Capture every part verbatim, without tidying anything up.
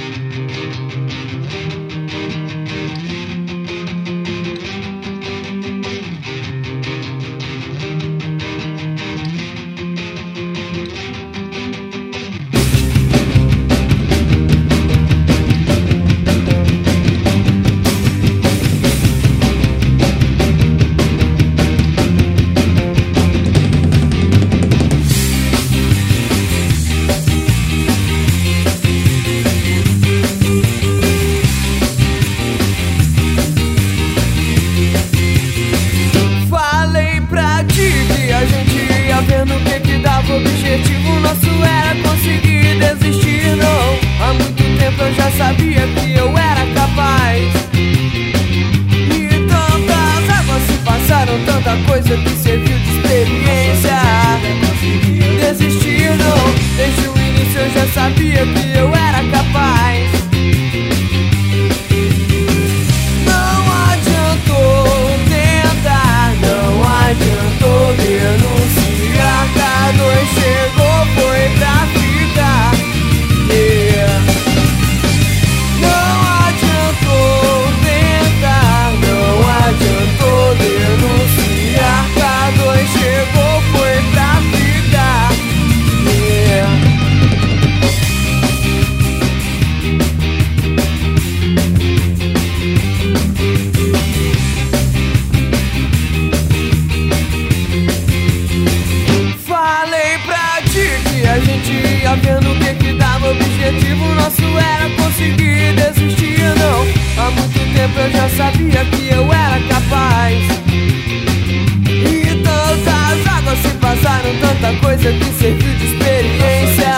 Vendo o que que dava, o objetivo nosso era conseguir desistir. Não, há muito tempo eu já sabia que eu era capaz. E tantas águas se passaram, tanta coisa que serviu de experiência. Desistir não, desde o início eu já sabia que eu era capaz. Não adiantou tentar, não adiantou denunciar. K dois chegou, foi pra ficar, yeah. Não adiantou tentar, não adiantou denunciar. K dois chegou, foi pra ficar, yeah. A gente ia vendo o que que dava, o objetivo nosso era conseguir desistir. Não, há muito tempo eu já sabia que eu era capaz. E tantas águas se passaram, tanta coisa que serviu de experiência.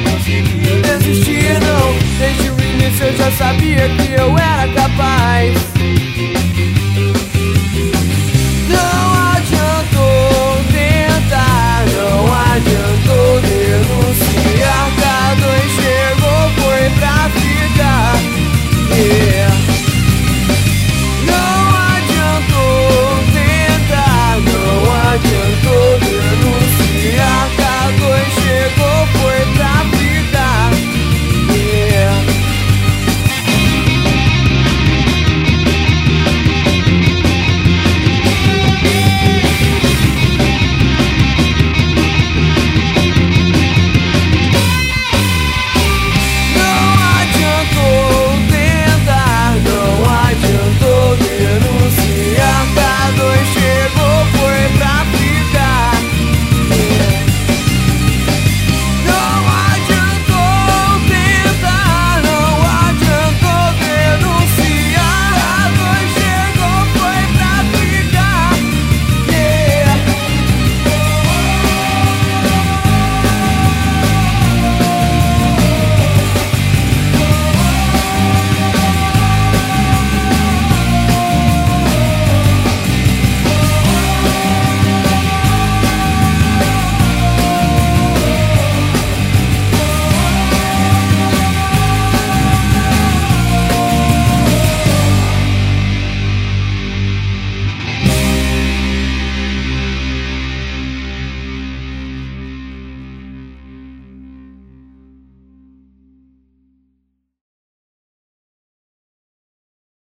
Desistir não, desde o início eu já sabia que eu era capaz.